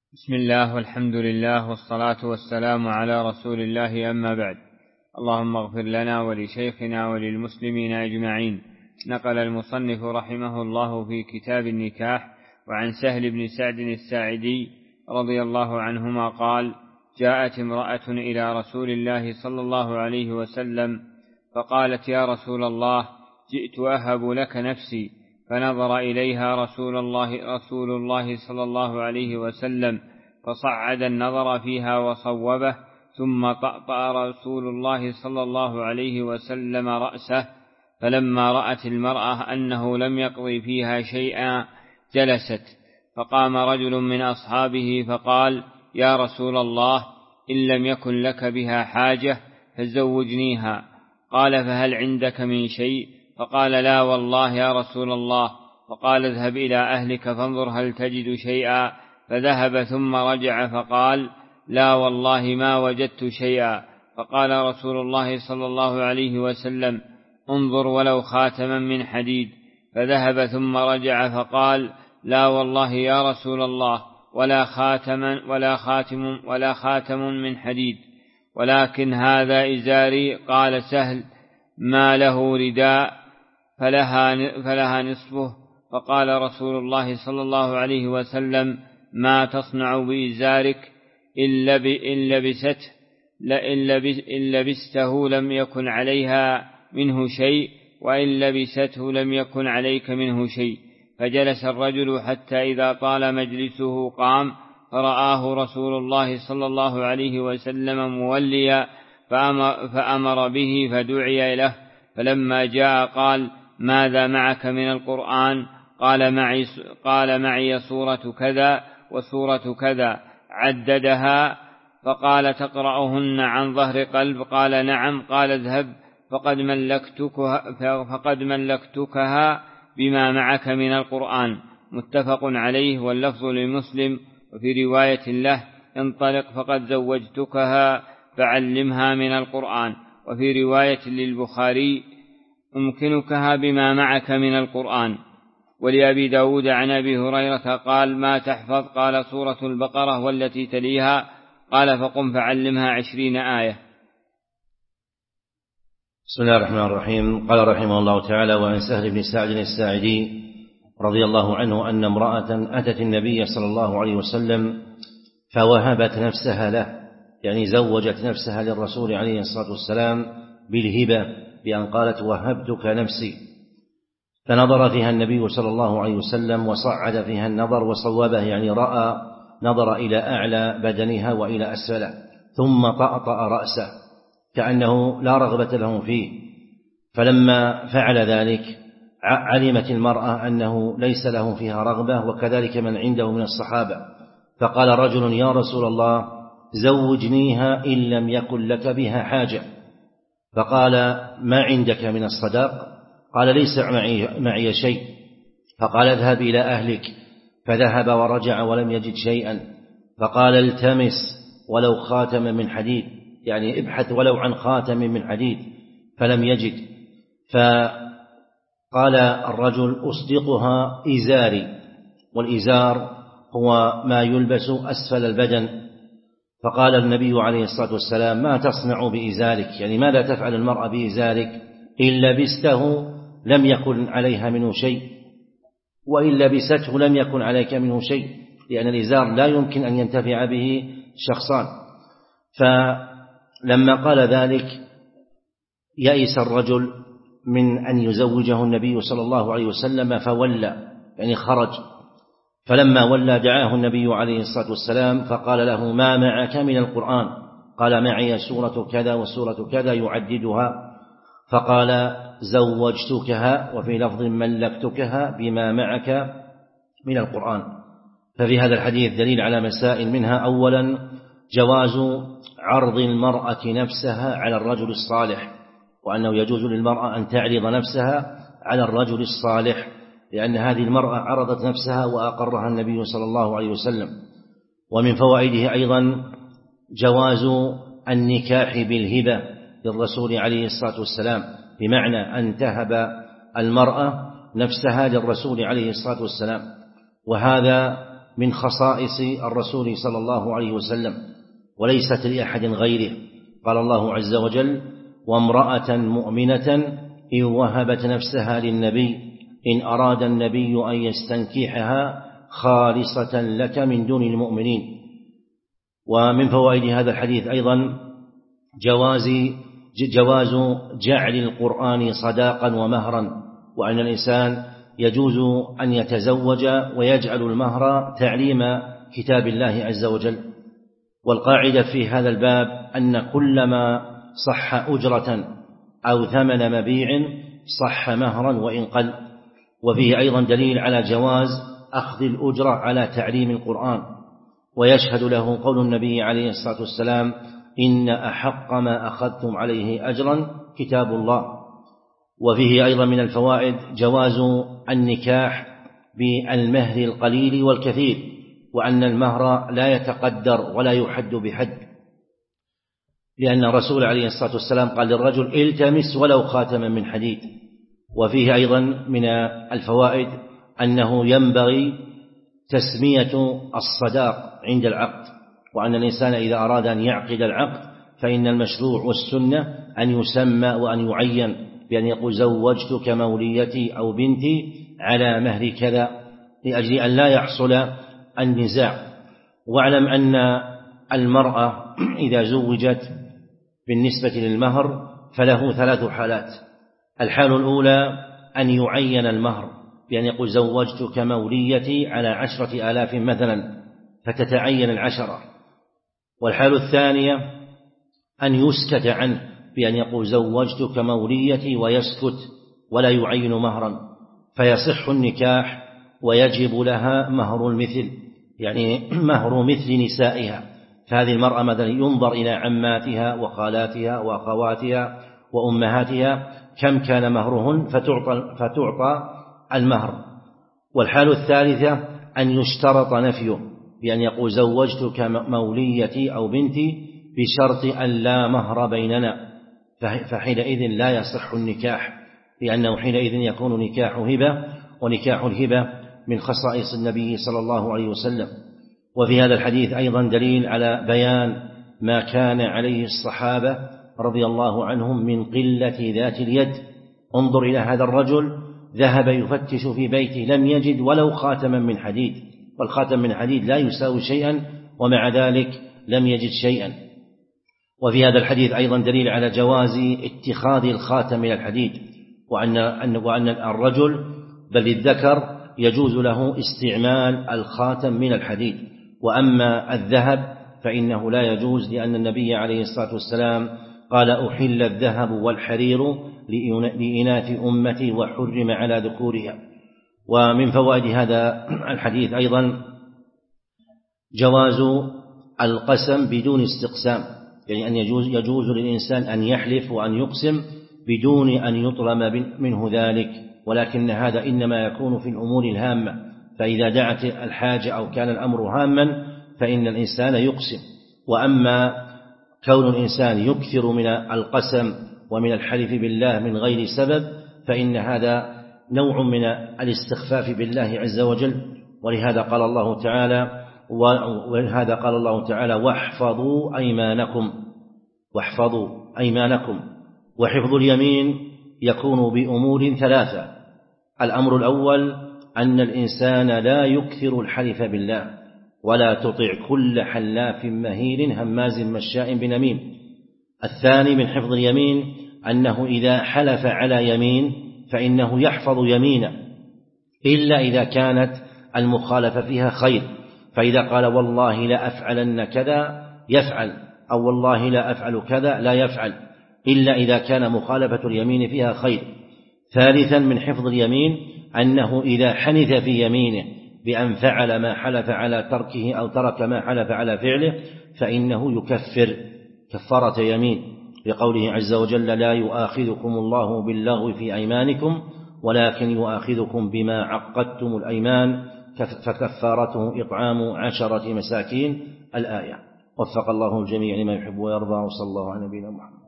بسم الله والحمد لله والصلاة والسلام على رسول الله، أما بعد. اللهم اغفر لنا ولشيخنا وللمسلمين أجمعين. نقل المصنف رحمه الله في كتاب النكاح وعن سهل بن سعد الساعدي رضي الله عنهما قال: جاءت امرأة إلى رسول الله صلى الله عليه وسلم فقالت: يا رسول الله، جئت أهب لك نفسي. فنظر إليها رسول الله صلى الله عليه وسلم فصعد النظر فيها وصوبه، ثم طأطأ رسول الله صلى الله عليه وسلم رأسه. فلما رأت المرأة أنه لم يقضي فيها شيئا جلست، فقام رجل من أصحابه فقال: يا رسول الله، إن لم يكن لك بها حاجة فزوجنيها. قال: فهل عندك من شيء؟ فقال: لا والله يا رسول الله. فقال: اذهب إلى أهلك فانظر هل تجد شيئا. فذهب ثم رجع فقال: لا والله ما وجدت شيئا. فقال رسول الله صلى الله عليه وسلم: انظر ولو خاتما من حديد. فذهب ثم رجع فقال: لا والله يا رسول الله، ولا خاتم من حديد، ولكن هذا إزاري. قال سهل: ما له رداء فلها نصفه. فقال رسول الله صلى الله عليه وسلم: ما تصنع بإزارك؟ إن لبسته لم يكن عليها منه شيء، وإن لبسته لم يكن عليك منه شيء. فجلس الرجل حتى إذا طال مجلسه قام، فرآه رسول الله صلى الله عليه وسلم موليا، فأمر به فدعي له. فلما جاء قال: ماذا معك من القرآن؟ قال: معي سورة كذا وسورة كذا. عددها فقال: تقرأهن عن ظهر قلب؟ قال: نعم. قال: اذهب فقد ملكتكها بما معك من القرآن. متفق عليه، واللفظ لمسلم. وفي رواية له: انطلق فقد زوجتكها فعلمها من القرآن. وفي رواية للبخاري: أمكنكها بما معك من القرآن. ولأبي داود عن أبي هريرة قال: ما تحفظ؟ قال: سورة البقرة والتي تليها. قال: فقم فعلمها 20 آية. بسم الله الرحمن الرحيم. قال رحمه الله تعالى: وعن سهل بن سعد الساعدي رضي الله عنه أن امرأة أتت النبي صلى الله عليه وسلم فوهبت نفسها له، يعني زوجت نفسها للرسول عليه الصلاة والسلام بالهبة، بأن قالت: وهبتك نفسي. فنظر فيها النبي صلى الله عليه وسلم وصعد فيها النظر وصوبه، يعني نظر إلى أعلى بدنها وإلى أسفله، ثم طأطأ رأسه كأنه لا رغبة له فيه. فلما فعل ذلك علمت المرأة أنه ليس له فيها رغبة، وكذلك من عنده من الصحابة. فقال رجل: يا رسول الله، زوجنيها إن لم يكن لك بها حاجة. فقال: ما عندك من الصداق؟ قال: ليس معي شيء. فقال: اذهب إلى أهلك. فذهب ورجع ولم يجد شيئا. فقال: التمس ولو خاتم من حديد، يعني ابحث ولو عن خاتم من حديد. فلم يجد. فقال الرجل: أصدقها إزاري. والإزار هو ما يلبس أسفل البدن. فقال النبي عليه الصلاة والسلام: ما تصنع بإزارك؟ يعني ماذا تفعل المرأة بإزارك؟ إن لبسته لم يكن عليها منه شيء، وإن لبسته لم يكن عليك منه شيء، لأن الإزار لا يمكن أن ينتفع به شخصان. فلما قال ذلك يئس الرجل من أن يزوجه النبي صلى الله عليه وسلم، فولى، يعني خرج. فلما ولى دعاه النبي عليه الصلاة والسلام فقال له: ما معك من القرآن؟ قال: معي سورة كذا وسورة كذا، يعددها. فقال: زوجتكها، وفي لفظ ملكتكها بما معك من القرآن. ففي هذا الحديث دليل على مسائل، منها: أولا جواز عرض المرأة نفسها على الرجل الصالح، وأنه يجوز للمرأة أن تعرض نفسها على الرجل الصالح، لأن هذه المرأة عرضت نفسها وأقرها النبي صلى الله عليه وسلم. ومن فوائده أيضا جواز النكاح بالهبة للرسول عليه الصلاة والسلام، بمعنى أن تهب المرأة نفسها للرسول عليه الصلاة والسلام، وهذا من خصائص الرسول صلى الله عليه وسلم وليست لأحد غيره. قال الله عز وجل: وامرأة مؤمنة إن وهبت نفسها للنبي إن أراد النبي أن يستنكحها خالصة لك من دون المؤمنين. ومن فوائد هذا الحديث أيضا جواز جعل القرآن صداقا ومهرا، وأن الإنسان يجوز أن يتزوج ويجعل المهر تعليم كتاب الله عز وجل. والقاعدة في هذا الباب أن كلما صح أجرة أو ثمن مبيع صح مهرا وإن قل. وفيه أيضا دليل على جواز أخذ الأجرة على تعليم القرآن، ويشهد له قول النبي عليه الصلاة والسلام: إن أحق ما أخذتم عليه أجرا كتاب الله. وفيه أيضا من الفوائد جواز النكاح بالمهر القليل والكثير، وأن المهر لا يتقدر ولا يحد بحد، لأن الرسول عليه الصلاة والسلام قال للرجل: التمس ولو خاتما من حديد. وفيه أيضا من الفوائد أنه ينبغي تسمية الصداق عند العقد، وأن الإنسان إذا أراد أن يعقد العقد فإن المشروع والسنة أن يسمى وأن يعين، بأن يقول: زوجتك موليتي أو بنتي على مهر كذا، لأجل أن لا يحصل النزاع. واعلم أن المرأة إذا زوجت بالنسبة للمهر فله 3 حالات. الحال الأولى أن يعين المهر بأن يقول: زوجتك موليتي على 10,000 مثلا، فتتعين 10. والحال الثانية أن يسكت عنه بأن يقول: زوجتك موليتي ويسكت ولا يعين مهرا، فيصح النكاح ويجب لها مهر المثل، يعني مهر مثل نسائها. فهذه المرأة مثلا ينظر إلى عماتها وخالاتها وأخواتها وأمهاتها كم كان مهرهن فتعطى المهر. والحال الثالثة أن يشترط نفيه بأن يقول: زوجتك موليتي أو بنتي بشرط أن لا مهر بيننا، فحينئذ لا يصح النكاح، لأنه حينئذ يكون نكاح هبة، ونكاح الهبة من خصائص النبي صلى الله عليه وسلم. وفي هذا الحديث أيضا دليل على بيان ما كان عليه الصحابة رضي الله عنهم من قلة ذات اليد. انظر إلى هذا الرجل ذهب يفتش في بيته لم يجد ولو خاتما من حديد، والخاتم من حديد لا يساوي شيئا، ومع ذلك لم يجد شيئا. وفي هذا الحديث أيضا دليل على جواز اتخاذ الخاتم من الحديد، وأن الرجل بل الذكر يجوز له استعمال الخاتم من الحديد. وأما الذهب فإنه لا يجوز، لأن النبي عليه الصلاة والسلام قال: أحل الذهب والحرير لإناث أمتي وحرم على ذكورها. ومن فوائد هذا الحديث أيضا جواز القسم بدون استقسام، يعني أن يجوز للإنسان أن يحلف وأن يقسم بدون أن يطلب منه ذلك، ولكن هذا إنما يكون في الأمور الهامة، فإذا دعت الحاجة أو كان الأمر هاما فإن الإنسان يقسم. وأما كون الإنسان يكثر من القسم ومن الحلف بالله من غير سبب فإن هذا نوع من الاستخفاف بالله عز وجل. ولهذا قال الله تعالى: واحفظوا أيمانكم. وحفظ اليمين يكون بأمور 3. الأمر الأول أن الإنسان لا يكثر الحلف بالله، ولا تطع كل حلاف مهين هماز مشاء بنميم. الثاني من حفظ اليمين أنه إذا حلف على يمين فإنه يحفظ يمينه، إلا إذا كانت المخالفة فيها خير، فإذا قال: والله لا أفعلن كذا يفعل، أو والله لا أفعل كذا لا يفعل، إلا إذا كان مخالفة اليمين فيها خير. ثالثا من حفظ اليمين أنه إذا حنث في يمينه بأن فعل ما حلف على تركه أو ترك ما حلف على فعله فإنه يكفر كفارة يمين، لقوله عز وجل: لا يؤاخذكم الله باللغو في أيمانكم ولكن يؤاخذكم بما عقدتم الأيمان فكفارته إطعام 10 مساكين. الآية. وفق الله الجميع لما يحب ويرضى، وصلى الله على نبينا محمد.